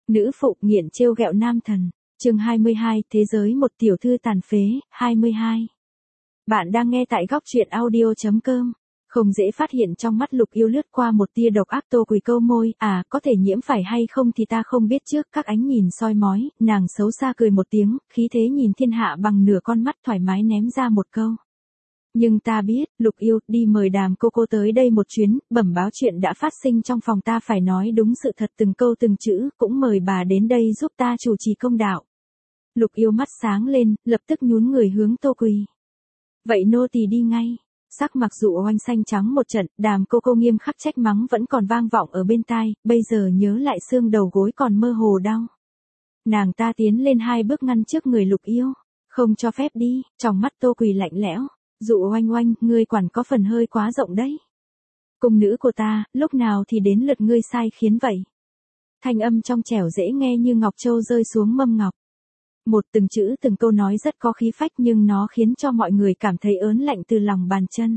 Nữ phụ nghiện trêu ghẹo nam thần. Chương 22, thế giới một tiểu thư tàn phế. 22. Bạn đang nghe tại góc truyện audio.com. Không dễ phát hiện trong mắt Lục Yêu lướt qua một tia độc ác. Tô Quỳ câu môi, có thể nhiễm phải hay không thì ta không biết trước. Các ánh nhìn soi mói, nàng xấu xa cười một tiếng, khí thế nhìn thiên hạ bằng nửa con mắt thoải mái ném ra một câu. Nhưng ta biết, Lục Yêu, đi mời Đàm cô tới đây một chuyến, bẩm báo chuyện đã phát sinh trong phòng, ta phải nói đúng sự thật từng câu từng chữ, cũng mời bà đến đây giúp ta chủ trì công đạo. Lục Yêu mắt sáng lên, lập tức nhún người hướng Tô Quỳ. Vậy nô tỳ đi ngay. Sắc mặc Dụ Oanh xanh trắng một trận, Đàm cô nghiêm khắc trách mắng vẫn còn vang vọng ở bên tai, bây giờ nhớ lại xương đầu gối còn mơ hồ đau. Nàng ta tiến lên 2 bước ngăn trước người Lục Yêu, không cho phép đi. Trong mắt Tô Quỳ lạnh lẽo. Dụ Oanh Oanh, ngươi quản có phần hơi quá rộng đấy. Cung nữ của ta, lúc nào thì đến lượt ngươi sai khiến vậy? Thanh âm trong trẻo dễ nghe như ngọc châu rơi xuống mâm ngọc. Một từng chữ từng câu nói rất có khí phách nhưng nó khiến cho mọi người cảm thấy ớn lạnh từ lòng bàn chân.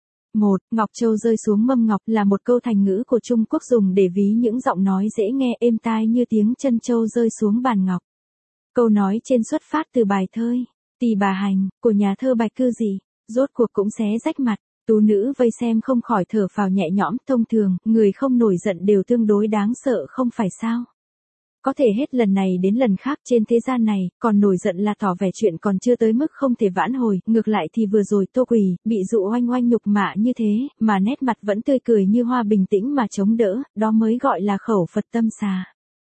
Ngọc châu rơi xuống mâm ngọc là một câu thành ngữ của Trung Quốc dùng để ví những giọng nói dễ nghe êm tai như tiếng chân châu rơi xuống bàn ngọc. Câu nói trên xuất phát từ bài thơ Tỳ Bà Hành của nhà thơ Bạch Cư Dị. Rốt cuộc cũng xé rách mặt, tú nữ vây xem không khỏi thở phào nhẹ nhõm. Thông thường, người không nổi giận đều tương đối đáng sợ không phải sao? Có thể hết lần này đến lần khác trên thế gian này, còn nổi giận là tỏ vẻ chuyện còn chưa tới mức không thể vãn hồi. Ngược lại thì vừa rồi Tô Quỳ bị Dụ Oanh Oanh nhục mạ như thế, mà nét mặt vẫn tươi cười như hoa, bình tĩnh mà chống đỡ, đó mới gọi là khẩu Phật tâm xà.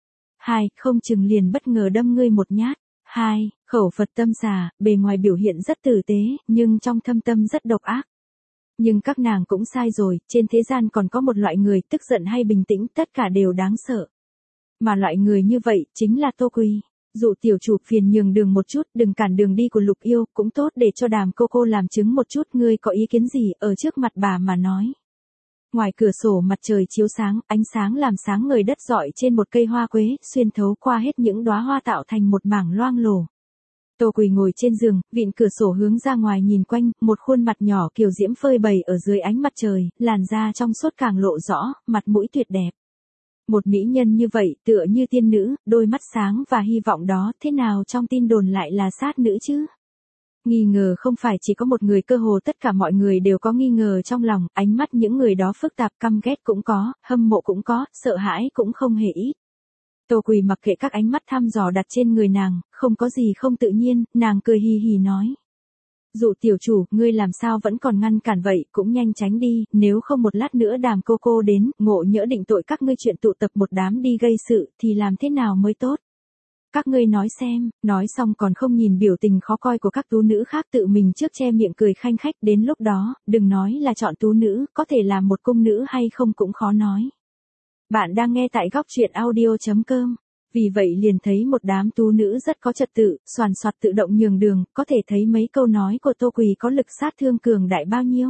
Không chừng liền bất ngờ đâm ngươi một nhát. Khẩu Phật tâm xà, bề ngoài biểu hiện rất tử tế, nhưng trong thâm tâm rất độc ác. Nhưng các nàng cũng sai rồi, trên thế gian còn có một loại người, tức giận hay bình tĩnh, tất cả đều đáng sợ. Mà loại người như vậy, chính là Tô Quỳ. Dụ tiểu chủ phiền nhường đường một chút, đừng cản đường đi của Lục Yêu, cũng tốt để cho Đàm cô làm chứng một chút, ngươi có ý kiến gì, ở trước mặt bà mà nói. Ngoài cửa sổ mặt trời chiếu sáng, ánh sáng làm sáng ngời đất rọi trên một cây hoa quế, xuyên thấu qua hết những đóa hoa tạo thành một mảng loang lổ. Tô Quỳ ngồi trên giường, vịn cửa sổ hướng ra ngoài nhìn quanh, một khuôn mặt nhỏ kiều diễm phơi bày ở dưới ánh mặt trời, làn da trong suốt càng lộ rõ, mặt mũi tuyệt đẹp. Một mỹ nhân như vậy, tựa như tiên nữ, đôi mắt sáng và hy vọng đó, thế nào trong tin đồn lại là sát nữ chứ? Nghi ngờ không phải chỉ có một người, cơ hồ tất cả mọi người đều có nghi ngờ trong lòng, ánh mắt những người đó phức tạp, căm ghét cũng có, hâm mộ cũng có, sợ hãi cũng không hề ít. Tô Quỳ mặc kệ các ánh mắt thăm dò đặt trên người nàng, không có gì không tự nhiên, nàng cười hì hì nói. Dụ tiểu chủ, ngươi làm sao vẫn còn ngăn cản vậy, cũng nhanh tránh đi, nếu không một lát nữa Đàm cô đến, ngộ nhỡ định tội các ngươi chuyện tụ tập một đám đi gây sự, thì làm thế nào mới tốt? Các ngươi nói xem. Nói xong còn không nhìn biểu tình khó coi của các tú nữ khác, tự mình trước che miệng cười khanh khách. Đến lúc đó, đừng nói là chọn tú nữ, có thể làm một cung nữ hay không cũng khó nói. Bạn đang nghe tại góc truyện audio.com. Vì vậy liền thấy một đám tú nữ rất có trật tự, xoàn xoạt tự động nhường đường, có thể thấy mấy câu nói của Tô Quỳ có lực sát thương cường đại bao nhiêu.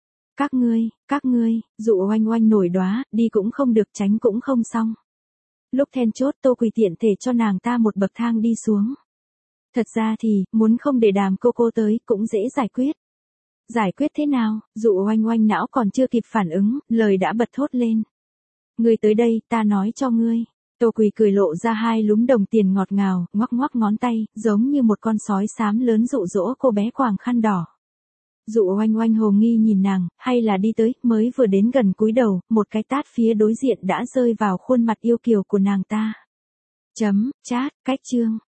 Các ngươi, Dụ Oanh Oanh nổi đoá, đi cũng không được, tránh cũng không xong. Lúc then chốt Tô Quỳ tiện thể cho nàng ta một bậc thang đi xuống. Thật ra thì, muốn không để Đàm cô tới, cũng dễ giải quyết. Giải quyết thế nào? Dụ Oanh Oanh não còn chưa kịp phản ứng, lời đã bật thốt lên. Ngươi tới đây, ta nói cho ngươi. Tô Quỳ cười lộ ra 2 lúm đồng tiền ngọt ngào, ngoắc ngoắc ngón tay, giống như một con sói xám lớn dụ dỗ cô bé quàng khăn đỏ. Dụ Oanh Oanh hồ nghi nhìn nàng, hay là đi tới, mới vừa đến gần cúi đầu, một cái tát phía đối diện đã rơi vào khuôn mặt yêu kiều của nàng ta. Chát, cách chương.